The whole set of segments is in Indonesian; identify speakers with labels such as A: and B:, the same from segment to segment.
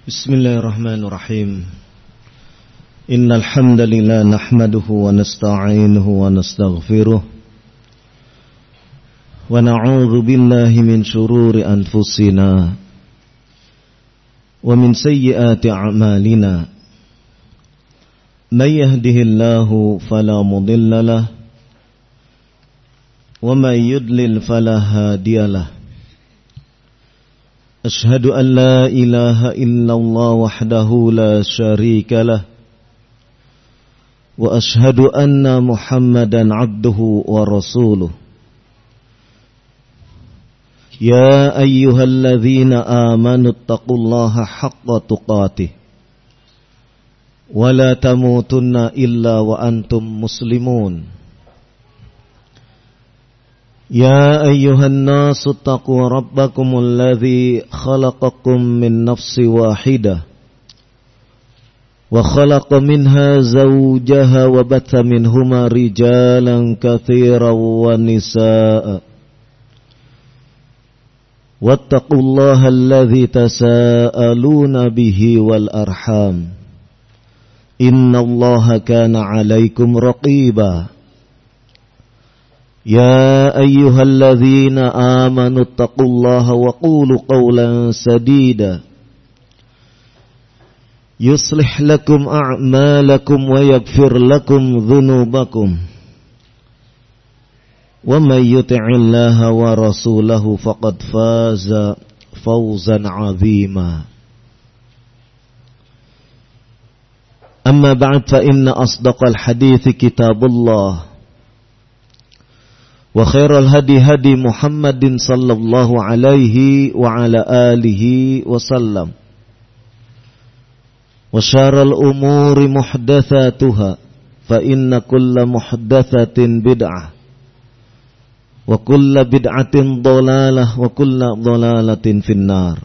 A: Bismillahirrahmanirrahim. Innal hamdalillah nahmaduhu wa nasta'inuhu wa nastaghfiruh wa na'udzu billahi min shururi anfusina wa min sayyiati a'malina. May yahdihillahu fala mudilla lahu wa may yudlil fala hadiyalah. Ashhadu an la ilaha illallah wahdahu la syarika lah wa ashhadu anna Muhammadan abduhu wa rasuluh. Ya ayyuhalladzina amanu taqullaha haqqa tuqatih wa la tamutunna illa wa antum muslimun. يا أيها الناس اتقوا ربكم الذي خلقكم من نفس واحدة وخلق منها زوجها وبث منهما رجالا كثيرا ونساء واتقوا الله الذي تساءلون به والأرحام إن الله كان عليكم رقيبا. يا أيها الذين آمنوا اتقوا الله وقولوا قولا سديدا يصلح لكم أعمالكم ويغفر لكم ذنوبكم ومن يطع الله ورسوله فقد فاز فوزا عظيما. أما بعد فإن أصدق الحديث كتاب الله wa khairal hadi Muhammadin sallallahu alaihi wa ala alihi wasallam wa syarrul umuri muhdatsatuha fa inna kulla muhdatsatin bid'ah wa kulla bid'atin dhalalah wa kulla dhalalatin finnar.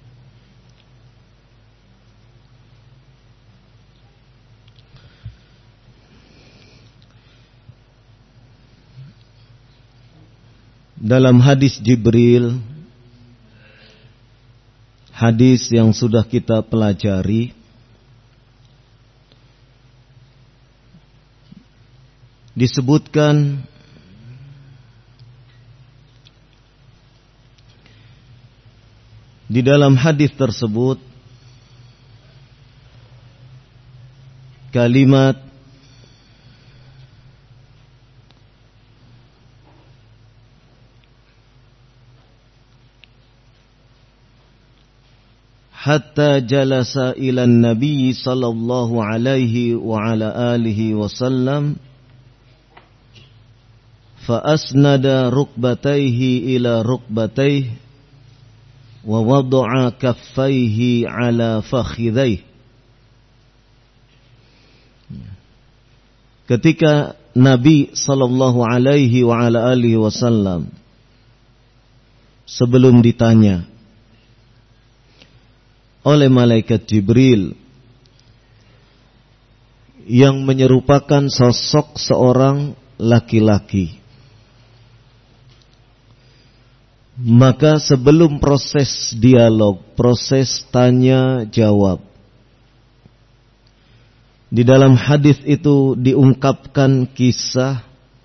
A: Dalam hadis Jibril, hadis yang sudah kita pelajari, disebutkan di dalam hadis tersebut kalimat hatta jalasa ila nabi sallallahu alaihi wa ala alihi wasallam fa asnada rukbatayhi ila rukbatayhi wa wada'a kaffayhi ala fakhidayhi. Ketika Nabi sallallahu alaihi wa ala alihi wasallam sebelum ditanya oleh malaikat Jibril yang menyerupakan sosok seorang laki-laki, maka sebelum proses dialog, proses tanya jawab, di dalam hadis itu diungkapkan kisah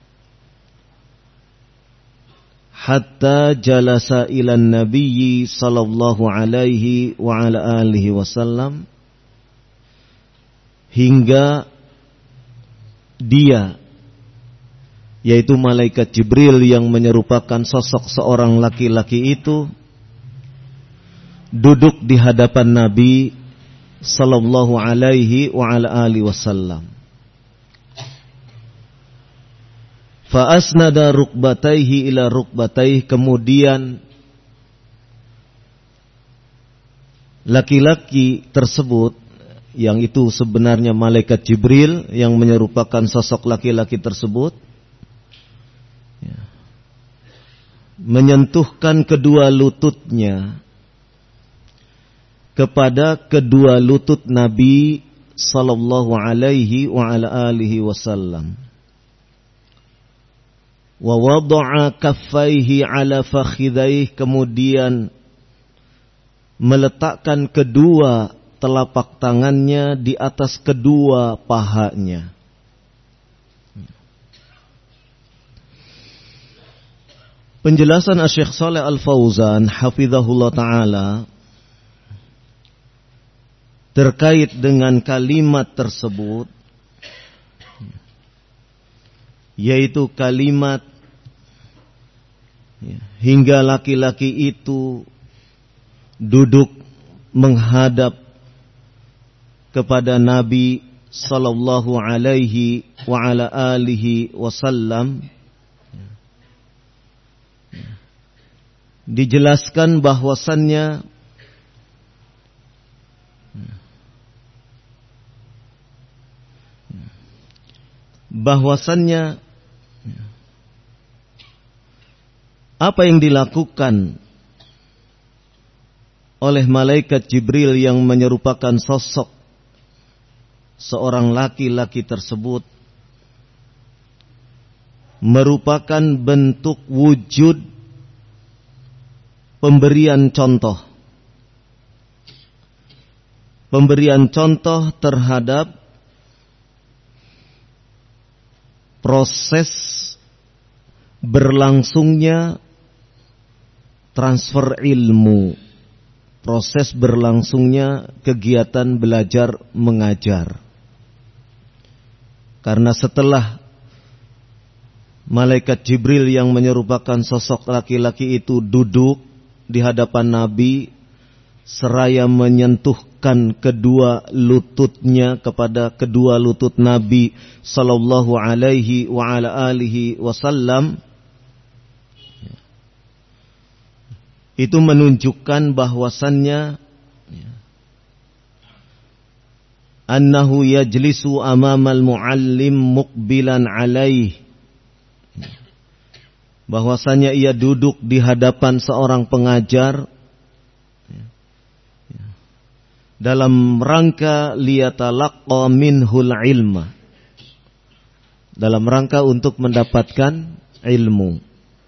A: hatta jalasa ilan nabiyyi sallallahu alaihi wa ala alihi wasallam, hingga dia, yaitu malaikat Jibril yang menyerupakan sosok seorang laki-laki itu, duduk di hadapan Nabi sallallahu alaihi wa ala alihi wasallam. Fa asnada rukbatayhi ila rukbatayhi, kemudian laki-laki tersebut, yang itu sebenarnya malaikat Jibril yang menyerupakan sosok laki-laki tersebut, menyentuhkan kedua lututnya kepada kedua lutut Nabi sallallahu alaihi wa ala alihi wasallam. Wa wada'a kaffaihi ala fakhidaihi, kemudian meletakkan kedua telapak tangannya di atas kedua pahanya. Penjelasan Asy-Syaikh Shalih Al-Fauzan hafizahullah taala terkait dengan kalimat tersebut, yaitu kalimat hingga laki-laki itu duduk menghadap kepada Nabi sallallahu alaihi wa ala alihi wasallam. Dijelaskan bahwasannya apa yang dilakukan oleh malaikat Jibril yang menyerupakan sosok seorang laki-laki tersebut merupakan bentuk wujud pemberian contoh terhadap proses berlangsungnya transfer ilmu, proses berlangsungnya kegiatan belajar mengajar. Karena setelah malaikat Jibril yang menyerupakan sosok laki-laki itu duduk di hadapan Nabi seraya menyentuhkan kedua lututnya kepada kedua lutut Nabi sallallahu alaihi wa ala alihi wasallam, itu menunjukkan bahwasannya annahu yajlisu amamal muallim muqbilan alaih, bahwasanya ia duduk di hadapan seorang pengajar dalam rangka liyatalaqqa minhul ilma, dalam rangka untuk mendapatkan ilmu.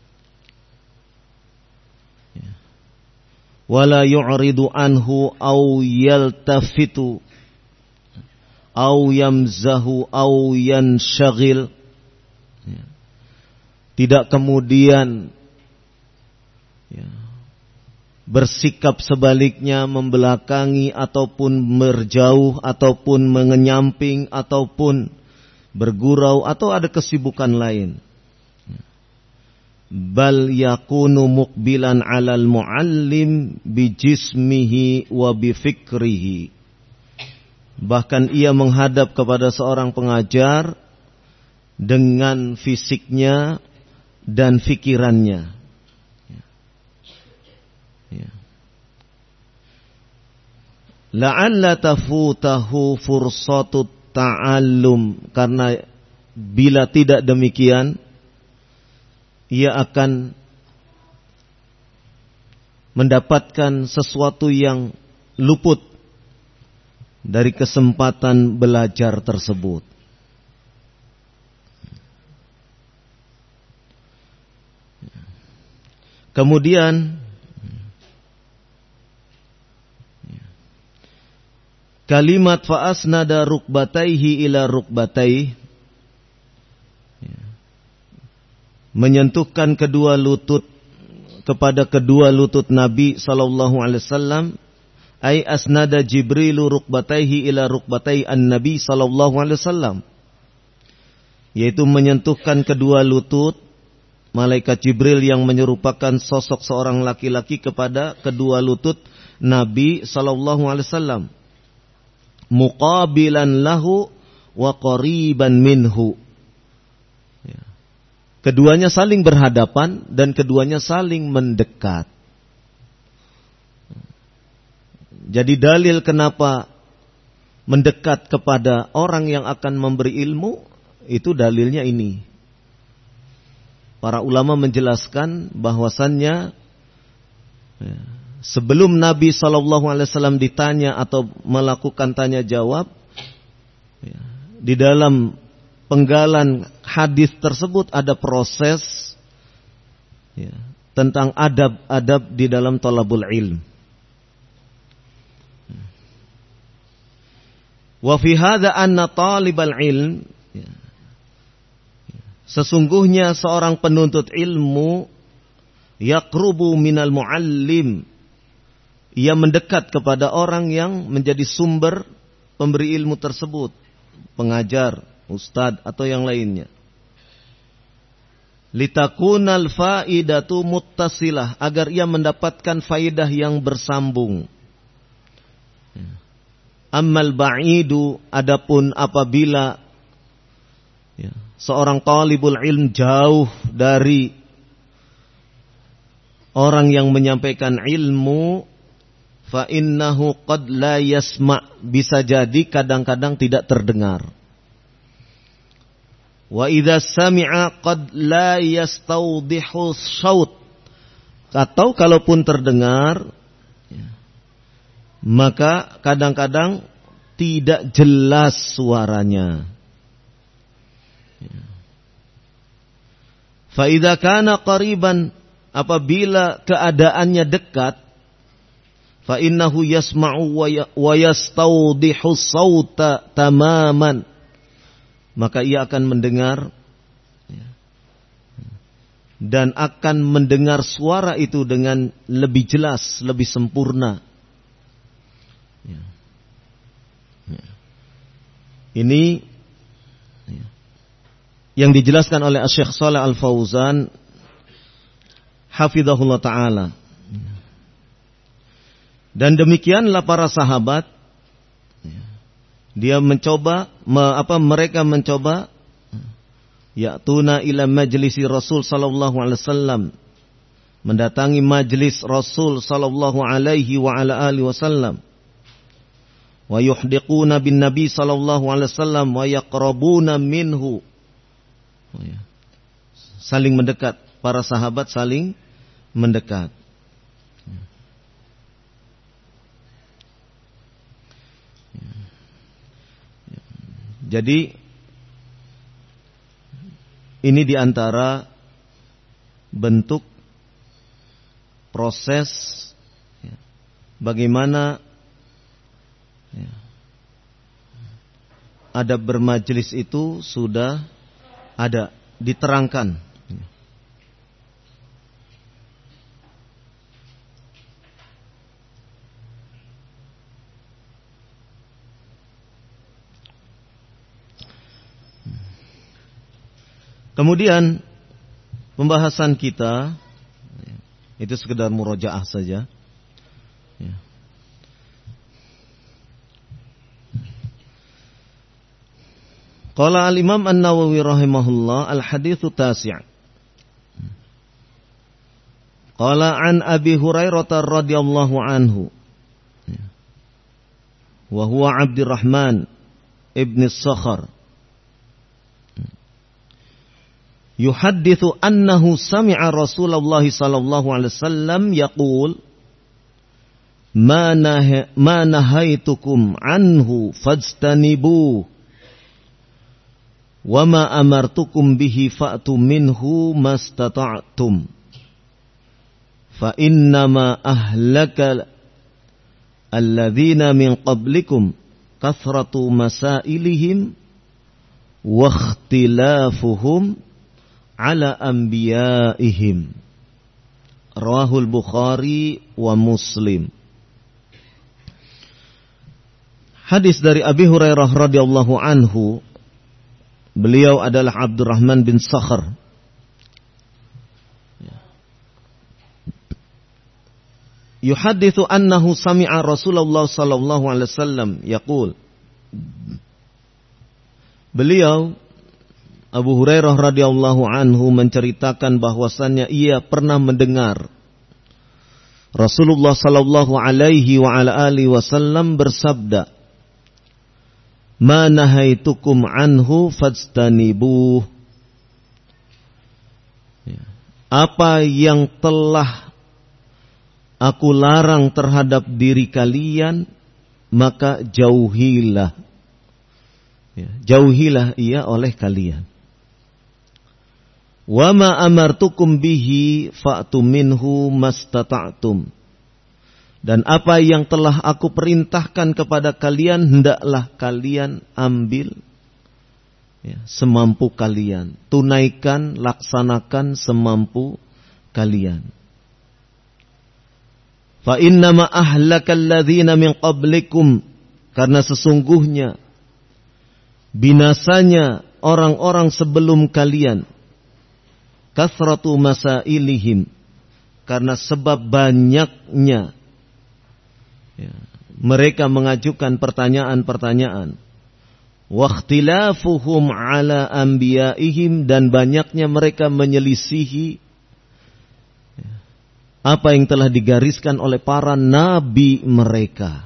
A: Wala yu'ridu anhu aw yaltafitu aw yamzahu aw yanshagil, tidak kemudian bersikap sebaliknya, membelakangi ataupun berjauh ataupun mengenyamping ataupun bergurau atau ada kesibukan lain. Bal yakunu muqbilan 'alal muallim bi jismihi wa bi fikrihi, bahkan ia menghadap kepada seorang pengajar dengan fisiknya dan fikirannya. La'alla tafutahu fursatut ta'allum, karena bila tidak demikian ia akan mendapatkan sesuatu yang luput dari kesempatan belajar tersebut. Kemudian kalimat fa'asnada rukbataihi ila rukbataihi, menyentuhkan kedua lutut kepada kedua lutut Nabi sallallahu alaihi wasallam, ay asnada Jibrilu rukbataihi ila rukbatai an-Nabi sallallahu alaihi wasallam, yaitu menyentuhkan kedua lutut malaikat Jibril yang menyerupakan sosok seorang laki-laki kepada kedua lutut Nabi sallallahu alaihi wasallam, muqabilan lahu wa qariban minhu. Keduanya saling berhadapan dan keduanya saling mendekat. Jadi dalil kenapa mendekat kepada orang yang akan memberi ilmu, itu dalilnya ini. Para ulama menjelaskan bahwasannya sebelum Nabi SAW ditanya atau melakukan tanya jawab, di dalam penggalan hadis tersebut ada proses tentang adab-adab di dalam thalabul ilm. Wa fi hadza anna talibal ilm, sesungguhnya seorang penuntut ilmu yaqrubu minal muallim, ia mendekat kepada orang yang menjadi sumber pemberi ilmu tersebut, pengajar, ustadz atau yang lainnya. Litakunal faidatu muttasilah, agar ia mendapatkan faidah yang bersambung. Ammal ba'idu, adapun apabila seorang talibul ilm jauh dari orang yang menyampaikan ilmu, fa innahu qad la yasma', bisa jadi kadang-kadang tidak terdengar. Wa idza sami'a qad la yastawdihu syaut, atau kalaupun terdengar maka kadang-kadang tidak jelas suaranya. Fa idza kana qariban, apabila keadaannya dekat, fa innahu yasma'u wa yastawdihu sauta tamaman, maka ia akan mendengar dan akan mendengar suara itu dengan lebih jelas, lebih sempurna. Ini yang dijelaskan oleh Syekh Shalih Al-Fauzan hafizahullah ta'ala. Dan demikianlah para sahabat, mereka mencoba ya'tuna ila majlisi Rasul sallallahu alaihi wasallam, mendatangi majlis Rasul sallallahu alaihi wa ala alihi wasallam, wa yuhdiquna bin nabi sallallahu alaihi wasallam wa yaqrabuna minhu, saling mendekat, para sahabat saling mendekat. Jadi ini diantara bentuk proses bagaimana adab bermajelis itu sudah ada diterangkan. Kemudian pembahasan kita itu sekedar murojaah saja. Qala al-Imam An-Nawawi rahimahullah, al-haditsu tasi'. Qala an Abi Hurairah radhiyallahu anhu wa huwa Abdurrahman ibn Sakhar yuhadditsu annahu sami'a Rasulullah sallallahu alaihi wasallam yaqul ma nahaitukum anhu fajtanibuh wa ma amartukum bihi fa'tu minhu mastata'tum fa innama ahlaka alladhina min qablikum kathratu masailihim wa ikhtilafuhum ala anbiya'ihim. Rawahul Bukhari wa Muslim. Hadis dari Abi Hurairah radhiyallahu anhu, beliau adalah Abdurrahman bin Sakhar. Yuhadditsu annahu sami'a Rasulullah sallallahu alaihi wasallam yaqul. Beliau Abu Hurairah radhiyallahu anhu menceritakan bahwasannya ia pernah mendengar Rasulullah sallallahu alaihi wa ala alihi wasallam bersabda, "Ma nahaitukum anhu fajtanibuh." Apa yang telah aku larang terhadap diri kalian, maka jauhilah. Jauhilah ia oleh kalian. Wa ma amartukum bihi fa'tu minhu mastata'tum. Dan apa yang telah aku perintahkan kepada kalian, hendaklah kalian ambil semampu kalian. Tunaikan, laksanakan semampu kalian. Fa innama ahlakal ladzina min qablikum, karena sesungguhnya binasanya orang-orang sebelum kalian, kasratu masailihim, karena sebab banyaknya mereka mengajukan pertanyaan-pertanyaan, wa ikhtilafuhum ala anbiyaihim, dan banyaknya mereka menyelisihi apa yang telah digariskan oleh para nabi mereka.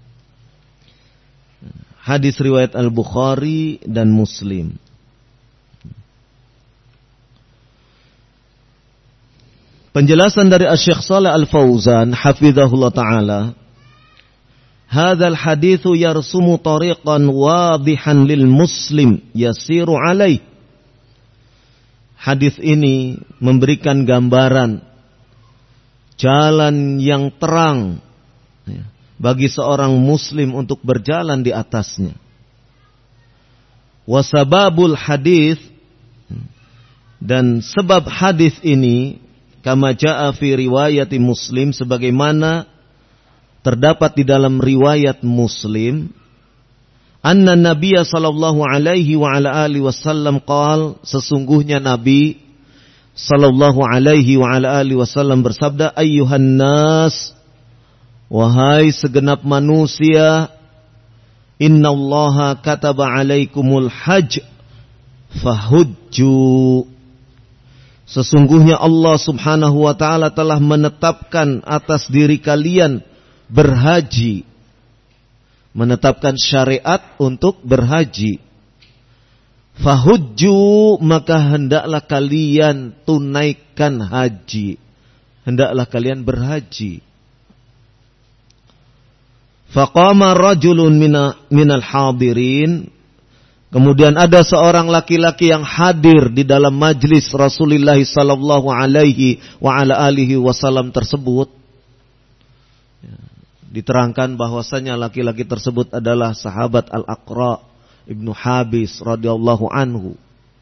A: Hadis riwayat Al-Bukhari dan Muslim. Penjelasan dari Asy-Syaikh Shalih Al-Fauzan hafizahullah taala, hadzal haditsu yarsumu tariqan wadihan lil muslim yasiru alaih. Hadis ini memberikan gambaran jalan yang terang bagi seorang muslim untuk berjalan di atasnya. Wasababul hadis, dan sebab hadis ini, kama jaa fi riwayati Muslim, sebagaimana terdapat di dalam riwayat Muslim, anna Nabiyya sallallahu alaihi wa ala alihi wasallam qaal, sesungguhnya Nabi sallallahu alaihi wa ala alihi wasallam bersabda, ayyuhan nas, wahai segenap manusia, innallaha kataba alaikumul hajj fahujju. Sesungguhnya Allah subhanahu wa ta'ala telah menetapkan atas diri kalian berhaji, menetapkan syariat untuk berhaji. Fahujju, maka hendaklah kalian tunaikan haji, hendaklah kalian berhaji. Faqama rajulun minal hadirin, kemudian ada seorang laki-laki yang hadir di dalam majlis Rasulullah sallallahu alaihi wa ala alihi wasallam tersebut. Diterangkan bahwasanya laki-laki tersebut adalah sahabat Al-Aqra Ibnu Habis radhiyallahu anhu.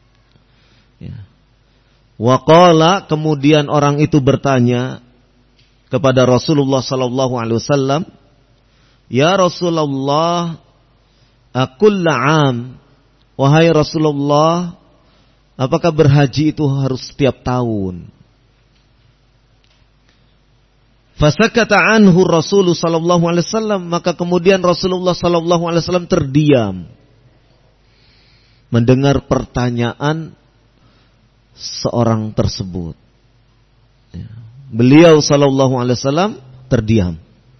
A: Wa qala, kemudian orang itu bertanya kepada Rasulullah sallallahu alaihi wasallam, ya Rasulullah, akulla am, wahai Rasulullah, apakah berhaji itu harus setiap tahun? Fasakata anhu Rasulullah sallallahu alaihi wasallam, maka kemudian Rasulullah sallallahu alaihi wasallam terdiam mendengar pertanyaan seorang tersebut. Beliau sallallahu alaihi wasallam terdiam.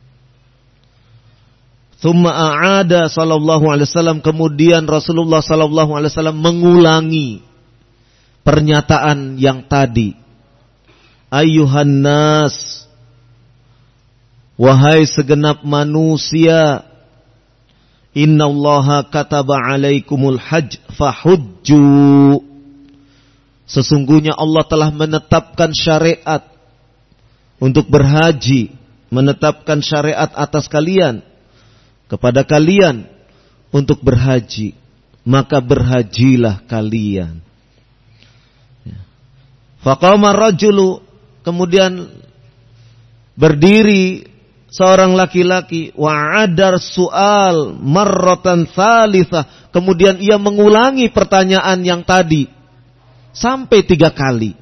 A: Tsumma a'ada sallallahu alaihi wasallam, kemudian Rasulullah sallallahu alaihi wasallam mengulangi pernyataan yang tadi. Ayyuhan nas, wahai segenap manusia, innallaha kataba alaikumul hajj fahujju. Sesungguhnya Allah telah menetapkan syariat untuk berhaji, menetapkan syariat atas kalian, kepada kalian untuk berhaji, maka berhajilah kalian. Faqama rajulu, kemudian berdiri seorang laki-laki, wa'adar su'al marratan tsalitsah, kemudian ia mengulangi pertanyaan yang tadi sampai 3 kali.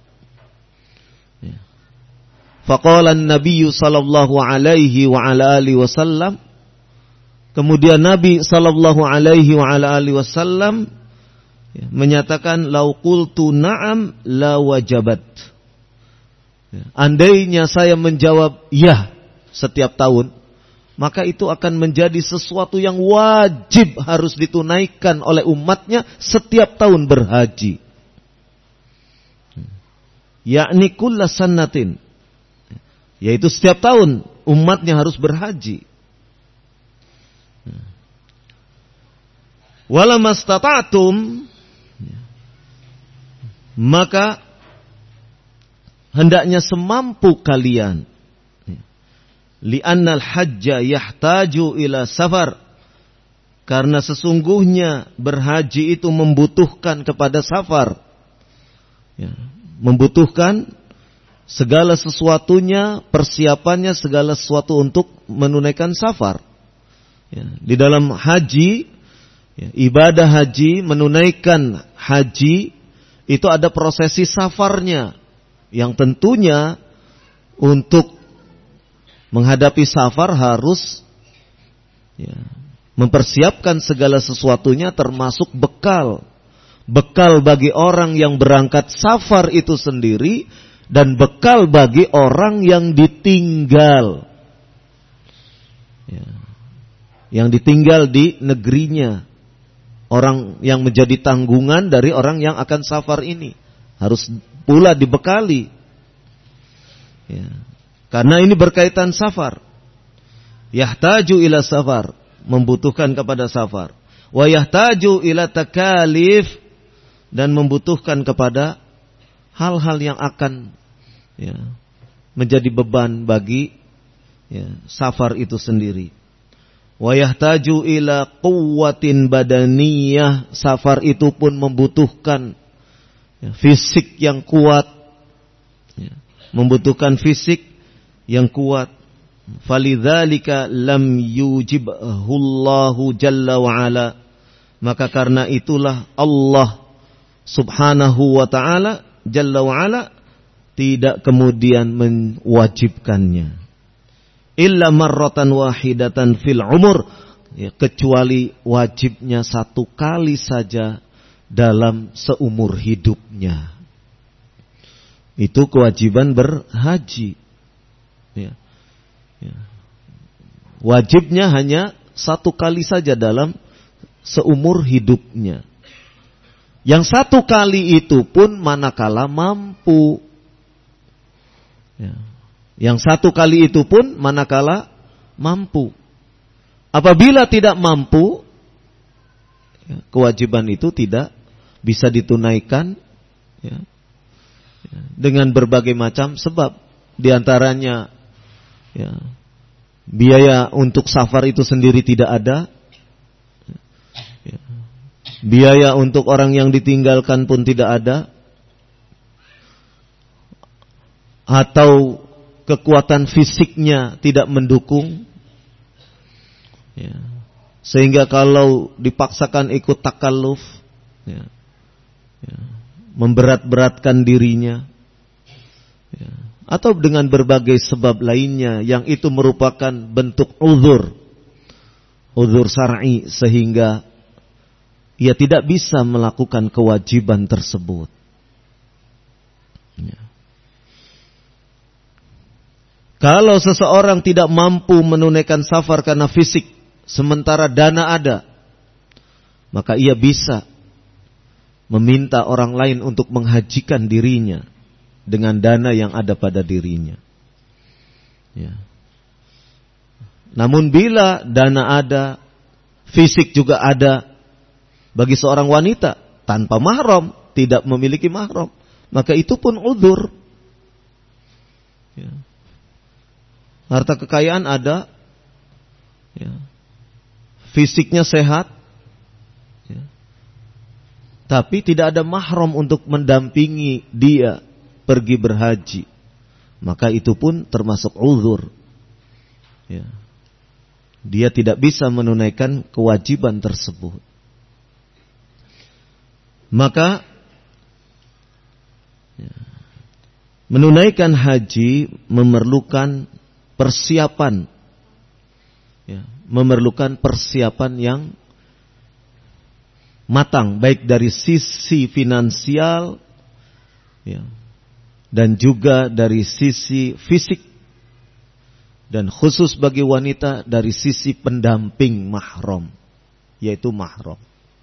A: Faqala an-nabiy sallallahu alaihi wa ala alihi wasallam, kemudian Nabi sallallahu alaihi wa ala alihi wasallam menyatakan, lau qultu na'am la wajabat. Andainya saya menjawab ya setiap tahun, maka itu akan menjadi sesuatu yang wajib harus ditunaikan oleh umatnya setiap tahun berhaji. Yakni kulla sannatin, yaitu setiap tahun umatnya harus berhaji. Wala mastata'tum, maka hendaknya semampu kalian. li'annal hajja yahtaju ila safar, karena sesungguhnya berhaji itu membutuhkan kepada safar, ya, membutuhkan segala sesuatunya, persiapannya segala sesuatu untuk menunaikan safar. Ya, di dalam haji, ya, ibadah haji, menunaikan haji itu ada prosesi safarnya, yang tentunya untuk menghadapi safar harus, ya, mempersiapkan segala sesuatunya, termasuk bekal. Bekal bagi orang yang berangkat safar itu sendiri, dan bekal bagi orang yang ditinggal, ya, yang ditinggal di negerinya, orang yang menjadi tanggungan dari orang yang akan safar ini harus pula dibekali, ya, karena ini berkaitan safar. Yahtaju ila safar, membutuhkan kepada safar. Wa yahtaju ila takalif, dan membutuhkan kepada hal-hal yang akan, ya, menjadi beban bagi, ya, safar itu sendiri. Wa yahtaju ila quwwatin badaniyah, safar itu pun membutuhkan, ya, fisik yang kuat, ya, membutuhkan fisik yang kuat. Falidzalika lam yujibhullahu jalla wa ala, maka karena itulah Allah subhanahu wa ta'ala jalla wa ala tidak kemudian mewajibkannya illa marratan wahidatan fil umur, ya, kecuali wajibnya satu kali saja dalam seumur hidupnya. Itu kewajiban berhaji, ya. Ya. Wajibnya hanya satu kali saja dalam seumur hidupnya. Yang satu kali itu pun manakala mampu, ya. Yang satu kali itu pun manakala mampu. Apabila tidak mampu, ya, kewajiban itu tidak bisa ditunaikan, ya, ya, dengan berbagai macam sebab. Di antaranya, ya, biaya untuk safar itu sendiri tidak ada, ya, biaya untuk orang yang ditinggalkan pun tidak ada, atau kekuatan fisiknya tidak mendukung, ya, sehingga kalau dipaksakan ikut takalluf, ya, ya, memberat-beratkan dirinya, ya, atau dengan berbagai sebab lainnya yang itu merupakan bentuk uzur syar'i, sehingga ia tidak bisa melakukan kewajiban tersebut, ya. Kalau seseorang tidak mampu menunaikan safar karena fisik, sementara dana ada, maka ia bisa meminta orang lain untuk menghajikan dirinya dengan dana yang ada pada dirinya, ya. Namun bila dana ada, fisik juga ada, bagi seorang wanita tanpa mahram, tidak memiliki mahram, maka itu pun uzur, ya. Harta kekayaan ada, ya, fisiknya sehat, ya, tapi tidak ada mahram untuk mendampingi dia pergi berhaji, maka itu pun termasuk uzur, ya. Dia tidak bisa menunaikan kewajiban tersebut. Maka, ya, menunaikan haji memerlukan persiapan, ya, memerlukan persiapan yang matang, baik dari sisi finansial, ya, dan juga dari sisi fisik, dan khusus bagi wanita dari sisi pendamping mahram, yaitu mahram.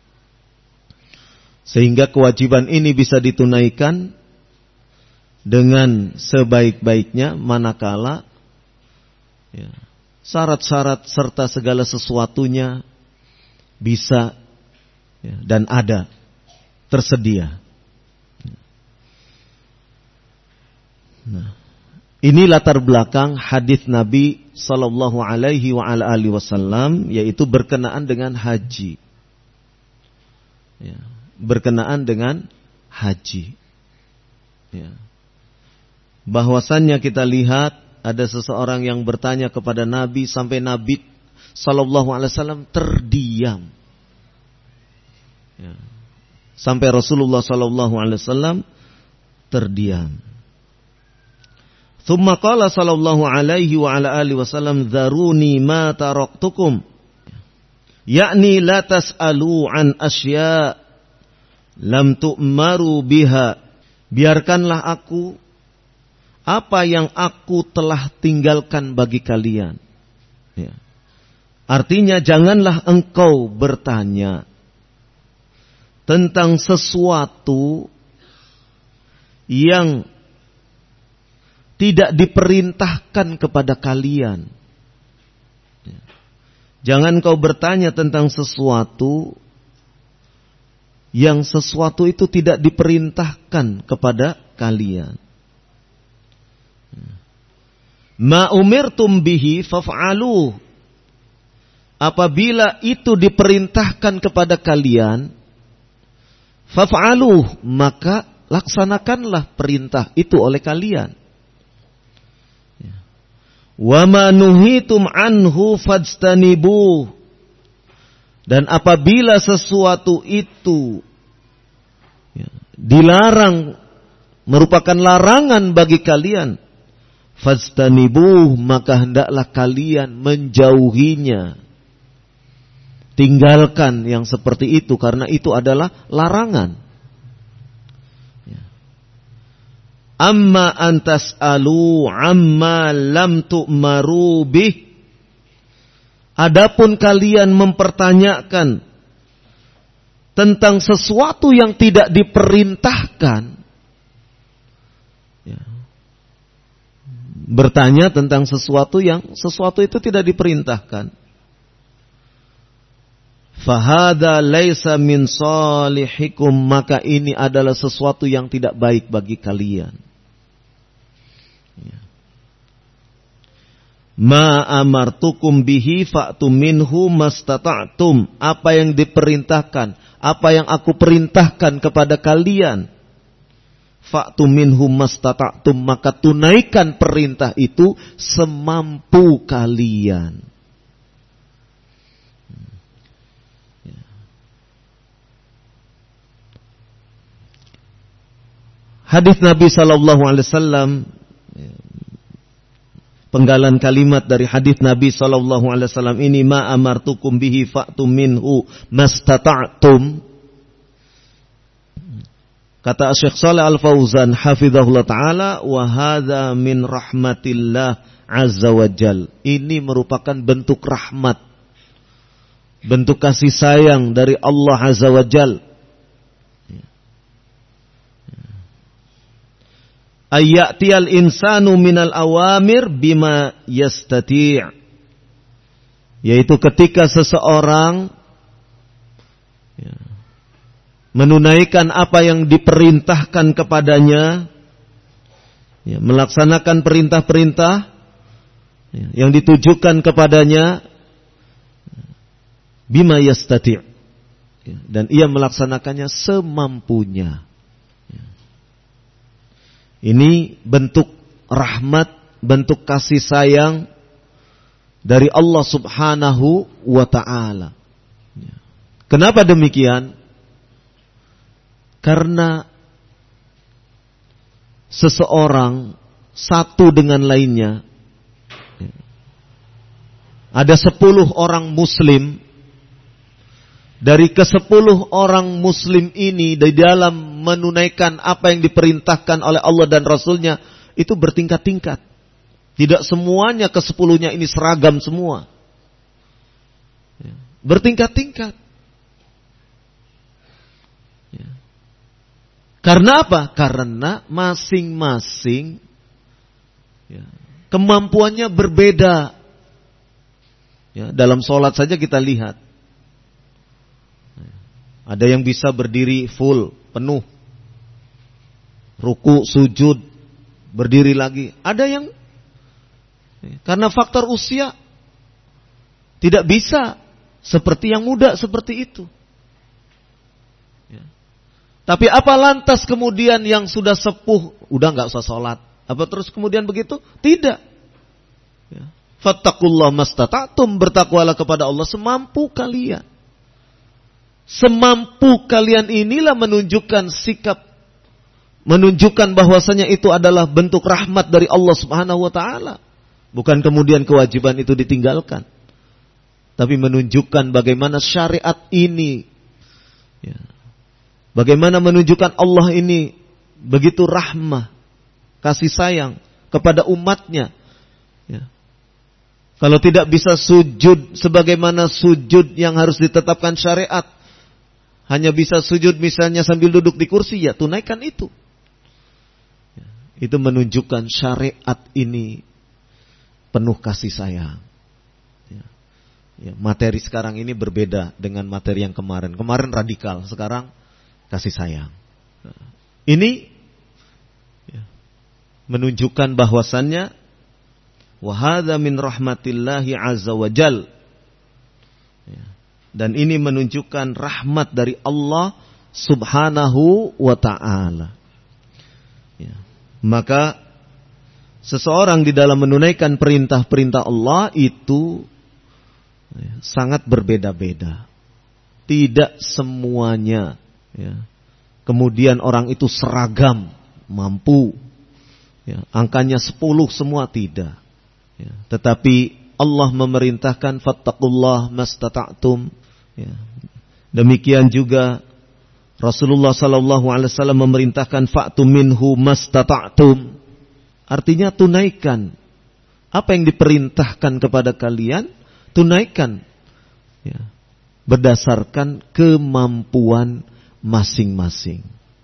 A: Sehingga kewajiban ini bisa ditunaikan dengan sebaik-baiknya manakala, ya, syarat-syarat serta segala sesuatunya bisa, ya, dan ada, tersedia. Nah, Ini latar belakang hadis Nabi sallallahu alaihi wa ala alihi wasallam, yaitu berkenaan dengan haji. Ya, berkenaan dengan haji. Ya. Bahwasannya kita lihat ada seseorang yang bertanya kepada Nabi sampai Nabi sallallahu alaihi wasallam terdiam. Ya. Sampai Rasulullah sallallahu alaihi wasallam terdiam. Tsumma qala sallallahu alaihi wa ala alihi wasallam dzaruni ma taraktukum. Yakni la tas'alu an asya lam tu'maru biha. Biarkanlah aku apa yang aku telah tinggalkan bagi kalian. Ya. Artinya janganlah engkau bertanya tentang sesuatu yang tidak diperintahkan kepada kalian. Jangan kau bertanya tentang sesuatu yang sesuatu itu tidak diperintahkan kepada kalian. Ma umirtum bihi faf'aluh. Apabila itu diperintahkan kepada kalian, faf'aluh, maka laksanakanlah perintah itu oleh kalian. Wa ma nuhitum anhu fajtanibuh. Dan apabila sesuatu itu dilarang, merupakan larangan bagi kalian, fajtanibuh, maka hendaklah kalian menjauhinya. Tinggalkan yang seperti itu, karena itu adalah larangan. Amma antas'alu amma lam tu'maru bih. Adapun kalian mempertanyakan tentang sesuatu yang tidak diperintahkan, bertanya tentang sesuatu itu tidak diperintahkan, fahada laisa min salihikum, maka ini adalah sesuatu yang tidak baik bagi kalian. Ma amartukum bihi fa'tu minhu mastata'tum. Apa yang diperintahkan, apa yang aku perintahkan kepada kalian, fa'tu minhu mastata'tum, maka tunaikan perintah itu semampu kalian. Hadis Nabi sallallahu alaihi wasallam, penggalan kalimat dari hadis Nabi sallallahu alaihi wasallam ini, ma amartukum bihi fa'tu minhu mastata'tum. Kata Syekh Shalih Al-Fauzan hafizahullah taala, wa hadza min rahmatillah azza wajal. Ini merupakan bentuk rahmat, bentuk kasih sayang dari Allah azza wajal. Ayyatiyal insanu minal awamir bima yastati'. Yaitu ketika seseorang menunaikan apa yang diperintahkan kepadanya, melaksanakan perintah-perintah yang ditujukan kepadanya, bima yastati', dan ia melaksanakannya semampunya. Ini bentuk rahmat, bentuk kasih sayang dari Allah subhanahu wa ta'ala. Kenapa demikian? Karena seseorang satu dengan lainnya. Ada 10 orang muslim. Dari ke-10 orang muslim ini, di dalam menunaikan apa yang diperintahkan oleh Allah dan Rasulnya, itu bertingkat-tingkat. Tidak semuanya ke-10-nya ini seragam semua. Bertingkat-tingkat. Karena apa? Karena masing-masing kemampuannya berbeda. Dalam sholat saja kita lihat. Ada yang bisa berdiri full, penuh. Ruku, sujud, berdiri lagi. Ada yang Karena faktor usia tidak bisa seperti yang muda seperti itu. Tapi apa lantas kemudian yang sudah sepuh udah nggak usah sholat? Apa terus kemudian begitu? Tidak. Fattakullah mastata'tum, bertakwalah kepada Allah semampu kalian. Semampu kalian inilah menunjukkan sikap, menunjukkan bahwasanya itu adalah bentuk rahmat dari Allah Subhanahu wa taala. Bukan kemudian kewajiban itu ditinggalkan. Tapi menunjukkan bagaimana syariat ini, bagaimana menunjukkan Allah ini begitu rahmah, kasih sayang kepada umatnya. Kalau tidak bisa sujud sebagaimana sujud yang harus ditetapkan syariat, hanya bisa sujud misalnya sambil duduk di kursi, ya tunaikan itu. Itu menunjukkan syariat ini penuh kasih sayang. Materi sekarang ini berbeda dengan materi yang kemarin. Kemarin radikal, sekarang kasih sayang. Ini menunjukkan bahwasannya wa hadza min rahmatillahi azza wa jal. Dan ini menunjukkan rahmat dari Allah Subhanahu wa ta'ala. Maka seseorang di dalam menunaikan perintah-perintah Allah itu sangat berbeda-beda. Tidak semuanya kemudian orang itu seragam, mampu, angkanya 10 semua, tidak. Tetapi Allah memerintahkan fattaqullah mastata'tum. Demikian juga Rasulullah sallallahu alaihi wasallam memerintahkan fa'tu minhu mastata'tum. Artinya tunaikan apa yang diperintahkan kepada kalian, tunaikan berdasarkan kemampuan masing-masing.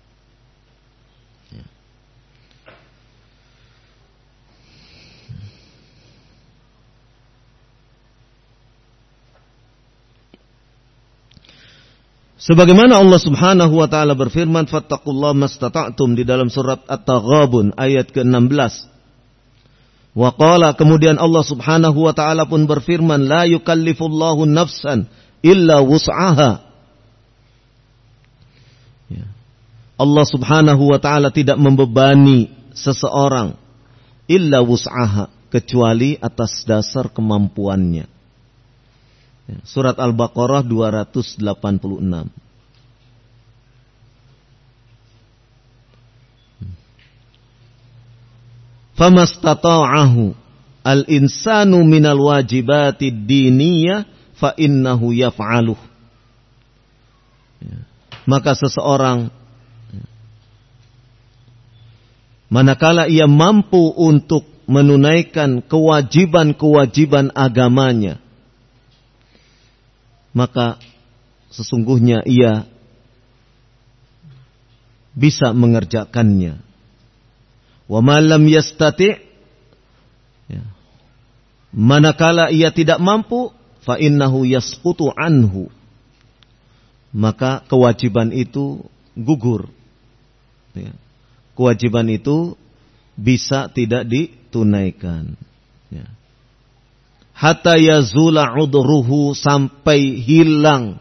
A: Sebagaimana Allah Subhanahu wa taala berfirman fattaqullaha mastata'tum di dalam surat At-Taghabun ayat ke-16. Wa qala, kemudian Allah Subhanahu wa taala pun berfirman la yukallifullahu nafsan illa wus'aha. Allah Subhanahu wa taala tidak membebani seseorang illa wus'aha, kecuali atas dasar kemampuannya. Surat Al-Baqarah 286. Famastata'ahu al-insanu minal wajibati diniyah fa innahu yaf'aluh. Maka seseorang manakala ia mampu untuk menunaikan kewajiban-kewajiban agamanya, maka sesungguhnya ia bisa mengerjakannya. Wa ma lam yastati', manakala ia tidak mampu, fa innahu yasqutu anhu, maka kewajiban itu gugur. Kewajiban itu bisa tidak ditunaikan. Hatta yazula udruhu, sampai hilang,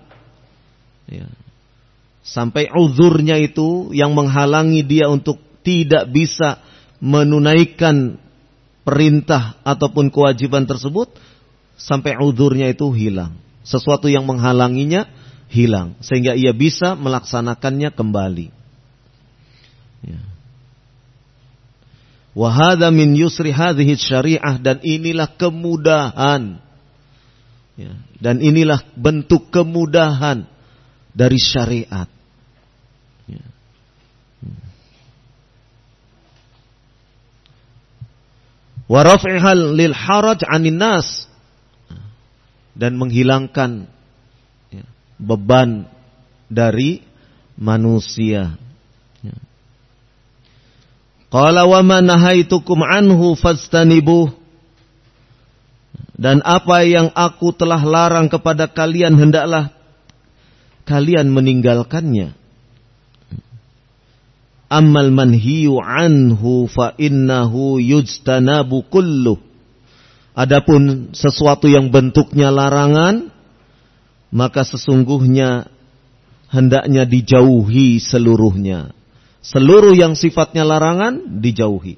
A: sampai uzurnya itu yang menghalangi dia untuk tidak bisa menunaikan perintah ataupun kewajiban tersebut, sampai uzurnya itu hilang, sesuatu yang menghalanginya hilang, sehingga ia bisa melaksanakannya kembali. Wa hadza min yusri hadhihi syariah, dan inilah kemudahan, dan inilah bentuk kemudahan dari syariat. Wa raf'ihal lil haraj 'anin nas, dan menghilangkan beban dari manusia. Qala wa ma nahaitukum anhu fastanibuh, dan apa yang aku telah larang kepada kalian hendaklah kalian meninggalkannya. Ammal manhiyu anhu fa innahu yujtanabu kulluh, Adapun sesuatu yang bentuknya larangan, maka sesungguhnya hendaknya dijauhi seluruhnya. Seluruh yang sifatnya larangan dijauhi.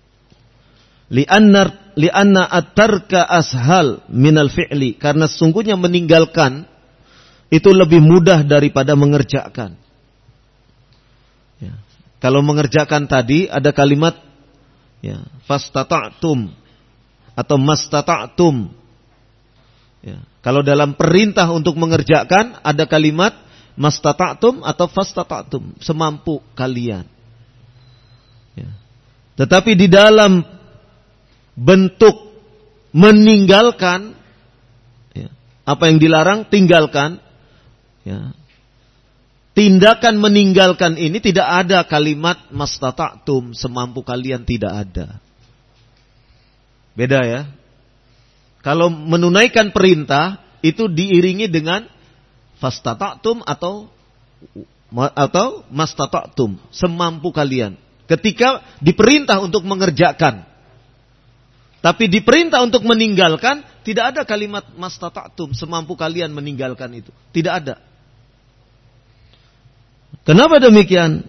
A: Li'anna at-tarka ashal minal fi'li, karena sesungguhnya meninggalkan itu lebih mudah daripada mengerjakan. Ya. Kalau mengerjakan tadi ada kalimat ya, fastata'tum atau mastata'tum. Ya. Kalau dalam perintah untuk mengerjakan ada kalimat mastata'tum atau fastata'tum, semampu kalian. Ya. Tetapi di dalam bentuk meninggalkan, ya, apa yang dilarang tinggalkan. Ya. Tindakan meninggalkan ini tidak ada kalimat mastata'tum, semampu kalian, tidak ada. Beda ya. Kalau menunaikan perintah itu diiringi dengan fastata'tum atau mastata'tum, semampu kalian. Ketika diperintah untuk mengerjakan, tapi diperintah untuk meninggalkan, tidak ada kalimat mastata'tum, semampu kalian meninggalkan itu. Tidak ada. Kenapa demikian?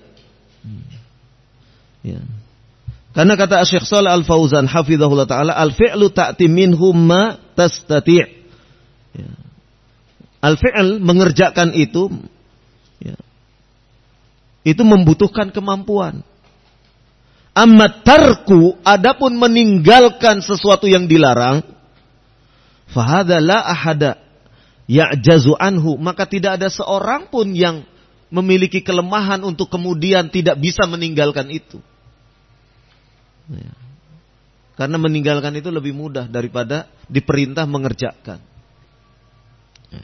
A: Ya. Karena kata Syekh Shalih Al-Fauzan hafizahullah taala, al-fi'lu ta'ti minhum ma tastati'. Ya. Al-fi'l mengerjakan itu, ya, itu membutuhkan kemampuan. Amma tarku, adapun meninggalkan sesuatu yang dilarang, fahadha la ahada ya'jazu anhu, maka tidak ada seorang pun yang memiliki kelemahan untuk kemudian tidak bisa meninggalkan itu. Ya. Karena meninggalkan itu lebih mudah daripada diperintah mengerjakan. Ya.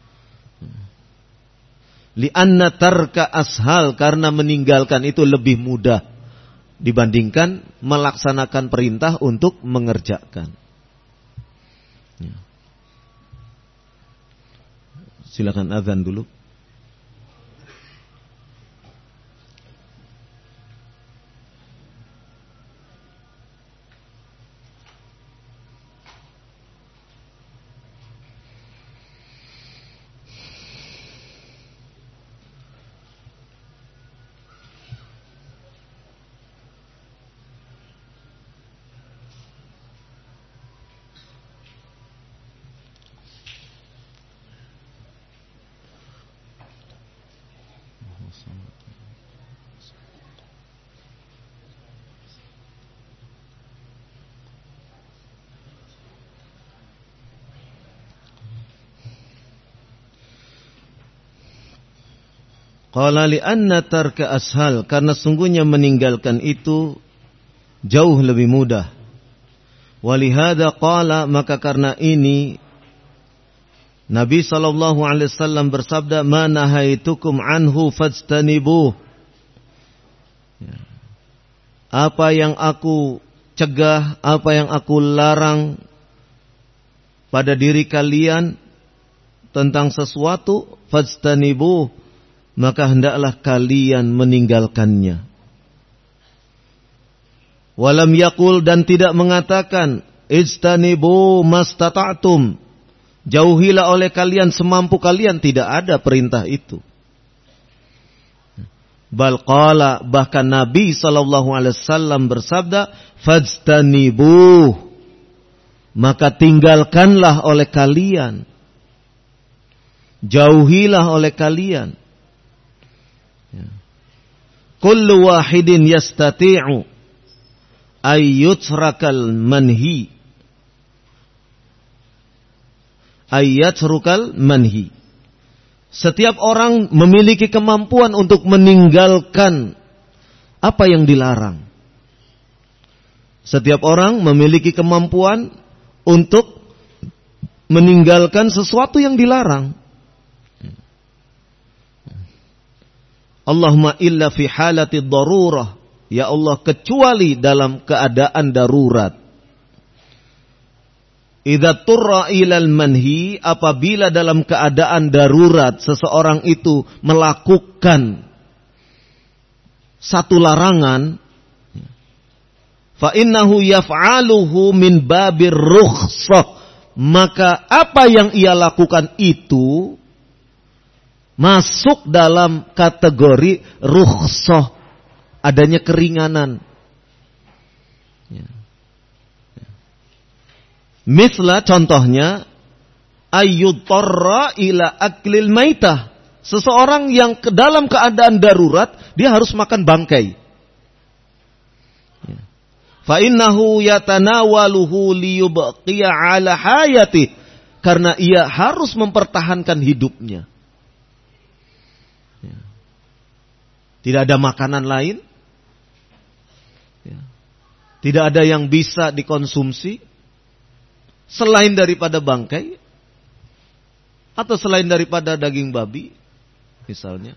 A: Li'anna tarka ashal, karena meninggalkan itu lebih mudah dibandingkan melaksanakan perintah untuk mengerjakan. Ya. Silakan azan dulu. Qala li'anna tarka ashal, karena sungguhnya meninggalkan itu jauh lebih mudah. Walihada qala, maka karena ini Nabi SAW bersabda, ma nahaitukum anhu fajtanibuh. Ya. Apa yang aku cegah, apa yang aku larang pada diri kalian tentang sesuatu, fajtanibuh, maka hendaklah kalian meninggalkannya. Walam yakul, dan tidak mengatakan ijtanibu mastata'tum, jauhilah oleh kalian semampu kalian, tidak ada perintah itu. Bal qala, bahkan Nabi SAW bersabda, fajtanibu, maka tinggalkanlah oleh kalian, jauhilah oleh kalian. Kullu wahidin yastati'u ayyutrakal manhi, ayyatrukal manhi. Setiap orang memiliki kemampuan untuk meninggalkan apa yang dilarang. Setiap orang memiliki kemampuan untuk meninggalkan sesuatu yang dilarang. Allahumma illa fi halati darurah, ya Allah, kecuali dalam keadaan darurat. Idza turra ilal manhi, apabila dalam keadaan darurat seseorang itu melakukan satu larangan, fa innahu yaf'aluhu min babir rukhsah. Maka apa yang ia lakukan itu masuk dalam kategori rukhsah, adanya keringanan. Misla contohnya ayyutarra ila aklil maitah. Seseorang yang dalam keadaan darurat, dia harus makan bangkai. Fa innahu yatanawaluhu liyubqiya ala hayati. Karena ia harus mempertahankan hidupnya. Tidak ada makanan lain. Tidak ada yang bisa dikonsumsi selain daripada bangkai atau selain daripada daging babi misalnya.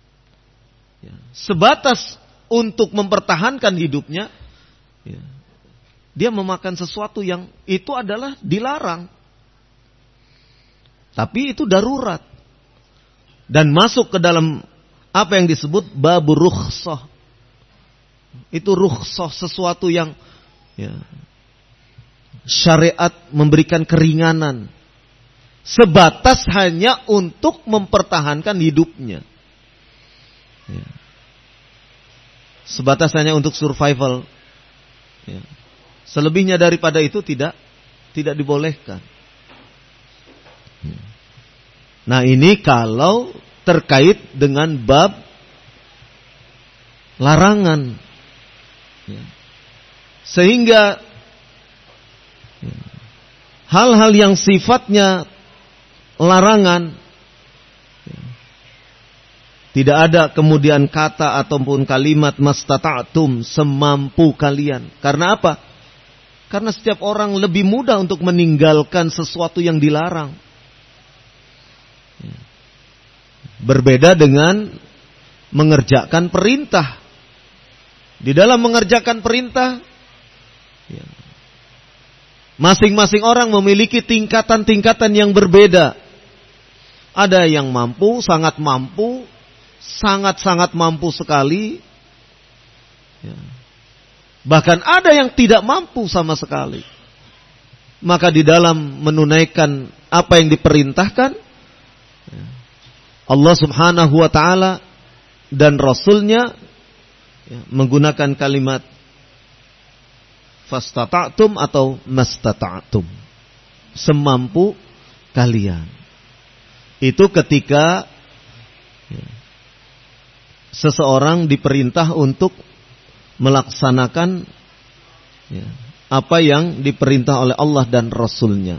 A: Sebatas untuk mempertahankan hidupnya, dia memakan sesuatu yang itu adalah dilarang. Tapi itu darurat dan masuk ke dalam apa yang disebut babur rukhsah. Itu rukhsah, sesuatu yang syariat memberikan keringanan sebatas hanya untuk mempertahankan hidupnya. Sebatas hanya untuk survival. Selebihnya daripada itu tidak dibolehkan. Nah, ini kalau terkait dengan bab larangan. Sehingga hal-hal yang sifatnya larangan, tidak ada kemudian kata ataupun kalimat mastata'tum, semampu kalian. Karena apa? Karena setiap orang lebih mudah untuk meninggalkan sesuatu yang dilarang. Berbeda dengan mengerjakan perintah. Di dalam mengerjakan perintah, masing-masing orang memiliki tingkatan-tingkatan yang berbeda. Ada yang mampu, sangat-sangat mampu sekali. Bahkan ada yang tidak mampu sama sekali. Maka di dalam menunaikan apa yang diperintahkan, Allah Subhanahu wa ta'ala dan Rasulnya menggunakan kalimat fastata'tum atau mastata'tum, semampu kalian. Itu ketika seseorang diperintah untuk melaksanakan apa yang diperintah oleh Allah dan Rasulnya.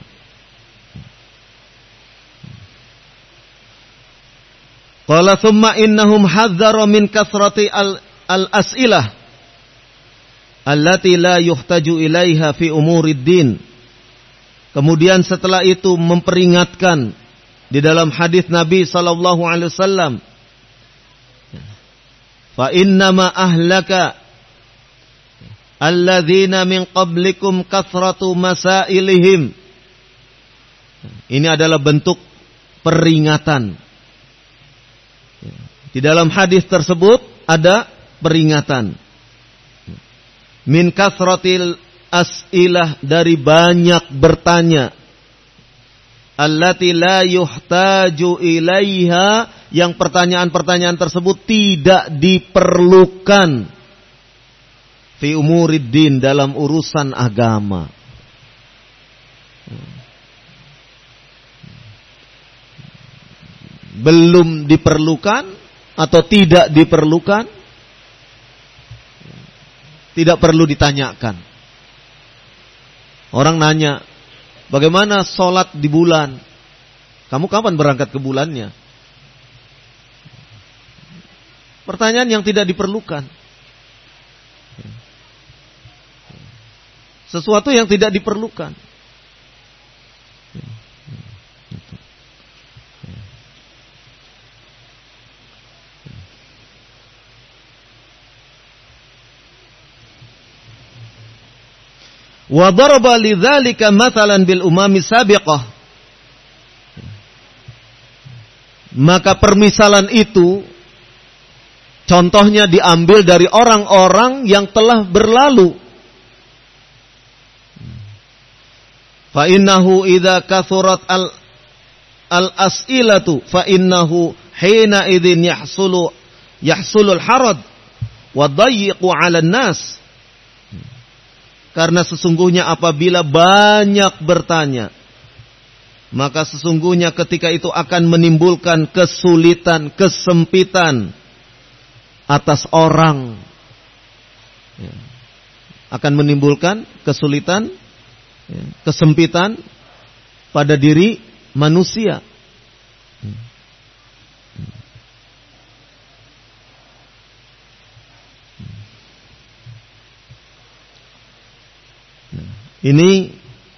A: Qala thumma innahum hadzara min kasrati al-as'ilah allati la yuhtaju ilaiha fi umurid din. Kemudian setelah itu memperingatkan di dalam hadis Nabi sallallahu alaihi wasallam, fa innama ahlaka alladzina min qablikum kasratu masailihim. Ini adalah bentuk peringatan. Di dalam hadis tersebut ada peringatan. Min kasratil as'ilah, dari banyak bertanya. Allati la yuhtaju ilaiha, yang pertanyaan-pertanyaan tersebut tidak diperlukan. Fi umuriddin, dalam urusan agama. Belum diperlukan atau tidak diperlukan, tidak perlu ditanyakan. Orang nanya, bagaimana sholat di bulan? Kamu kapan berangkat ke bulannya? Pertanyaan yang tidak diperlukan. Sesuatu yang tidak diperlukan. Wa daraba lidzalika mathalan bil umami sabiqah. Maka permisalan itu contohnya diambil dari orang-orang yang telah berlalu. Fa innahu idza kathurat al-as'ilatu fa innahu hina idzin yahsulul harad wa dayyiqu 'alan nas. Karena sesungguhnya apabila banyak bertanya, maka sesungguhnya ketika itu akan menimbulkan kesulitan, kesempitan atas orang. Akan menimbulkan kesulitan, kesempitan pada diri manusia. Ini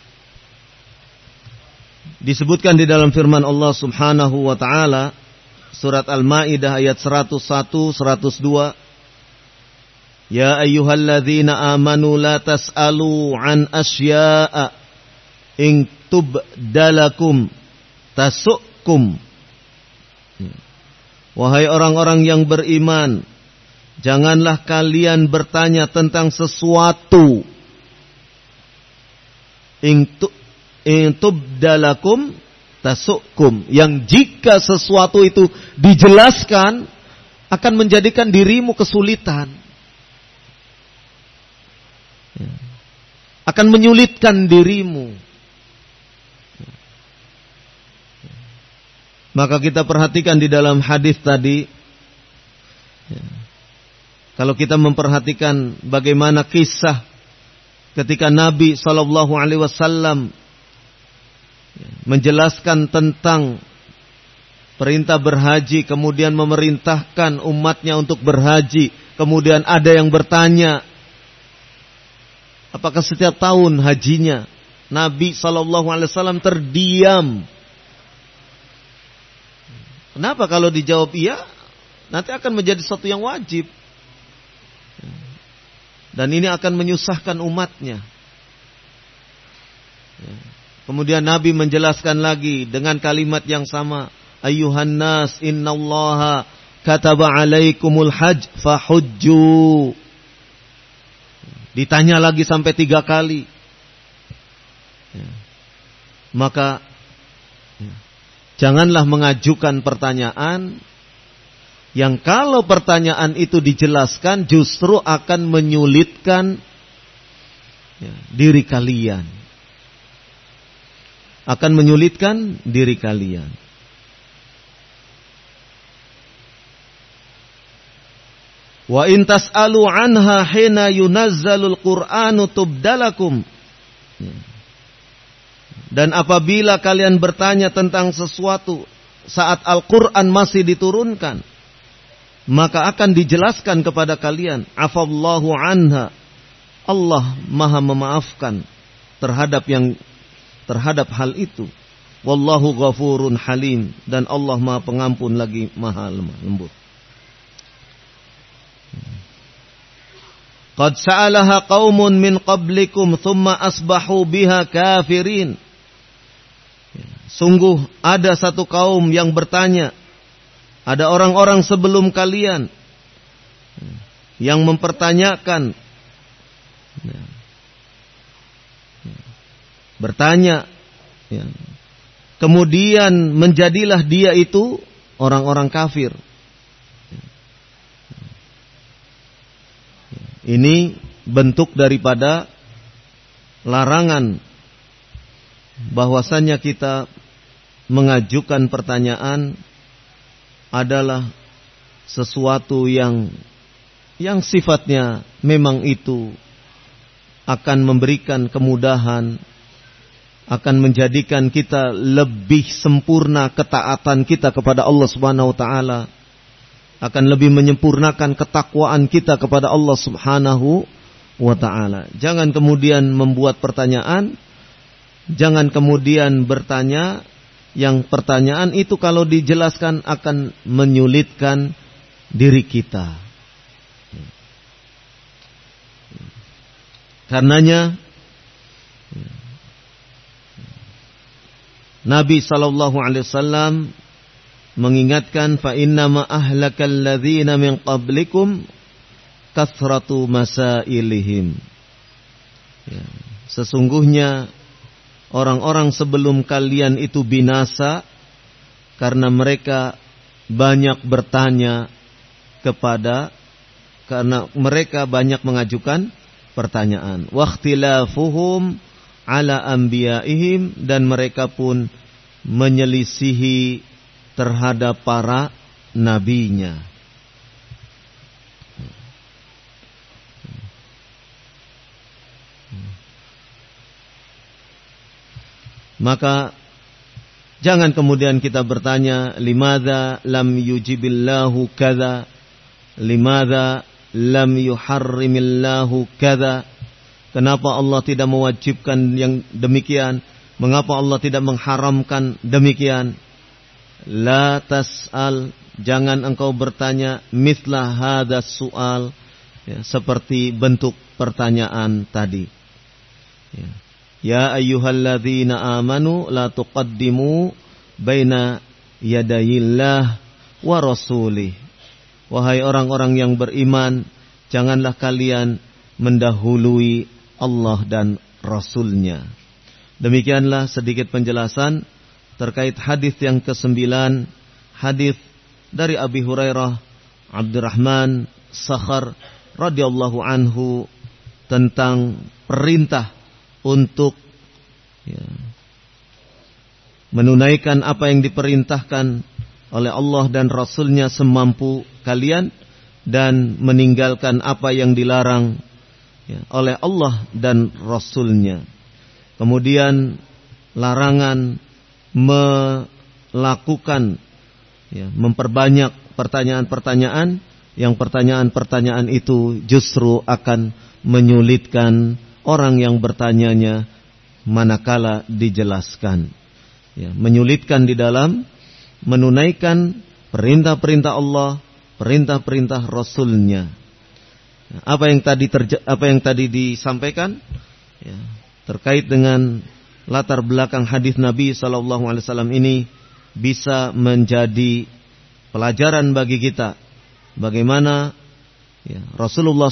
A: disebutkan di dalam firman Allah Subhanahu wa taala surat Al-Maidah ayat 101 102. Ya ayyuhalladzina amanu la tas'alu an asya'a in tubdalakum tasukkum. Wahai orang-orang yang beriman, janganlah kalian bertanya tentang sesuatu in tubdalakum tasukkum, yang jika sesuatu itu dijelaskan akan menjadikan dirimu kesulitan, akan menyulitkan dirimu. Maka kita perhatikan di dalam hadis tadi, kalau kita memperhatikan bagaimana kisah ketika Nabi SAW menjelaskan tentang perintah berhaji, kemudian memerintahkan umatnya untuk berhaji, kemudian ada yang bertanya, apakah setiap tahun hajinya? Nabi SAW terdiam. Kenapa? Kalau dijawab iya, nanti akan menjadi sesuatu yang wajib. Dan ini akan menyusahkan umatnya. Kemudian Nabi menjelaskan lagi dengan kalimat yang sama. Ayyuhan nas innallaha kataba alaikumul hajj fahujju. Ditanya lagi sampai 3 kali. Maka janganlah mengajukan pertanyaan yang kalau pertanyaan itu dijelaskan justru akan menyulitkan diri kalian. Akan menyulitkan diri kalian. Wa in tas'alu anha hina yunazzalul Qur'anu tubdalakum. Dan apabila kalian bertanya tentang sesuatu saat Al-Quran masih diturunkan, maka akan dijelaskan kepada kalian. Afallahu anha. Allah maha memaafkan terhadap hal itu. Wallahu ghafurun halim. Dan Allah maha pengampun lagi maha lemah lembut. Qad sa'alaha qaumun min qablikum thumma asbahu biha kafirin. Sungguh ada satu kaum yang bertanya, ada orang-orang sebelum kalian yang mempertanyakan, bertanya, kemudian menjadilah dia itu orang-orang kafir. Ini bentuk daripada larangan bahwasannya kita mengajukan pertanyaan adalah sesuatu yang sifatnya memang itu akan memberikan kemudahan, akan menjadikan kita lebih sempurna ketaatan kita kepada Allah Subhanahu wa taala, akan lebih menyempurnakan ketakwaan kita kepada Allah Subhanahu wa taala. Jangan kemudian membuat pertanyaan, jangan kemudian bertanya yang pertanyaan itu kalau dijelaskan akan menyulitkan diri kita. Karenanya Nabi SAW mengingatkan, fa innama ahlakal ladzina min qablikum kathratu masailihim. Sesungguhnya orang-orang sebelum kalian itu binasa karena mereka banyak bertanya karena mereka banyak mengajukan pertanyaan. Wakhtilafuhum ala anbiya'ihim, dan mereka pun menyelisihi terhadap para nabinya. Maka jangan kemudian kita bertanya, limadza lam yujibillahu kadza, limadza lam yuharrimillahu kadza. Kenapa Allah tidak mewajibkan yang demikian? Mengapa Allah tidak mengharamkan demikian? La tas'al, jangan engkau bertanya mithla hadzal su'al, ya, seperti bentuk pertanyaan tadi. Ya ayyuhalladzina amanu la tuqaddimu baina yadayillah wa rasulih. Wahai orang-orang yang beriman, janganlah kalian mendahului Allah dan Rasulnya. Demikianlah sedikit penjelasan terkait hadis yang ke-9, hadis dari Abi Hurairah Abdurrahman Sakhar radhiyallahu anhu tentang perintah untuk menunaikan apa yang diperintahkan oleh Allah dan Rasulnya semampu kalian, dan meninggalkan apa yang dilarang oleh Allah dan Rasulnya. Kemudian larangan melakukan, memperbanyak pertanyaan-pertanyaan, yang pertanyaan-pertanyaan itu justru akan menyulitkan orang yang bertanyanya manakala dijelaskan. Menyulitkan di dalam menunaikan perintah-perintah Allah, perintah-perintah Rasulnya. Apa yang tadi disampaikan terkait dengan latar belakang hadis Nabi SAW ini bisa menjadi pelajaran bagi kita bagaimana Rasulullah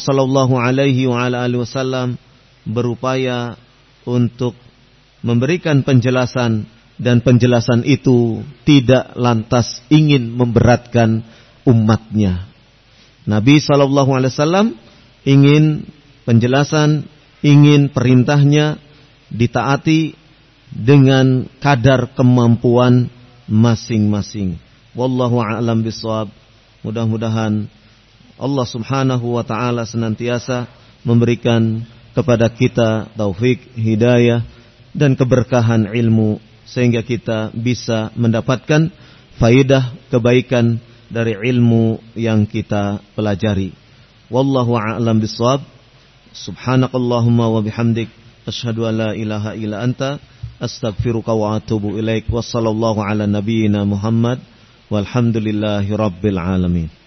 A: SAW berupaya untuk memberikan penjelasan, dan penjelasan itu tidak lantas ingin memberatkan umatnya. Nabi SAW ingin penjelasan, ingin perintahnya ditaati dengan kadar kemampuan masing-masing. Wallahu a'lam bishawab. Mudah-mudahan Allah Subhanahu wa taala senantiasa memberikan kepada kita taufik, hidayah, dan keberkahan ilmu, sehingga kita bisa mendapatkan faidah kebaikan dari ilmu yang kita pelajari. Wallahu a'lam bishawab. Subhanakallahumma wa bihamdik, asyhadu an la ilaha illa anta, astaghfiruka wa atubu ilaik. Wassallallahu ala nabiyyina Muhammad walhamdulillahi rabbil alamin.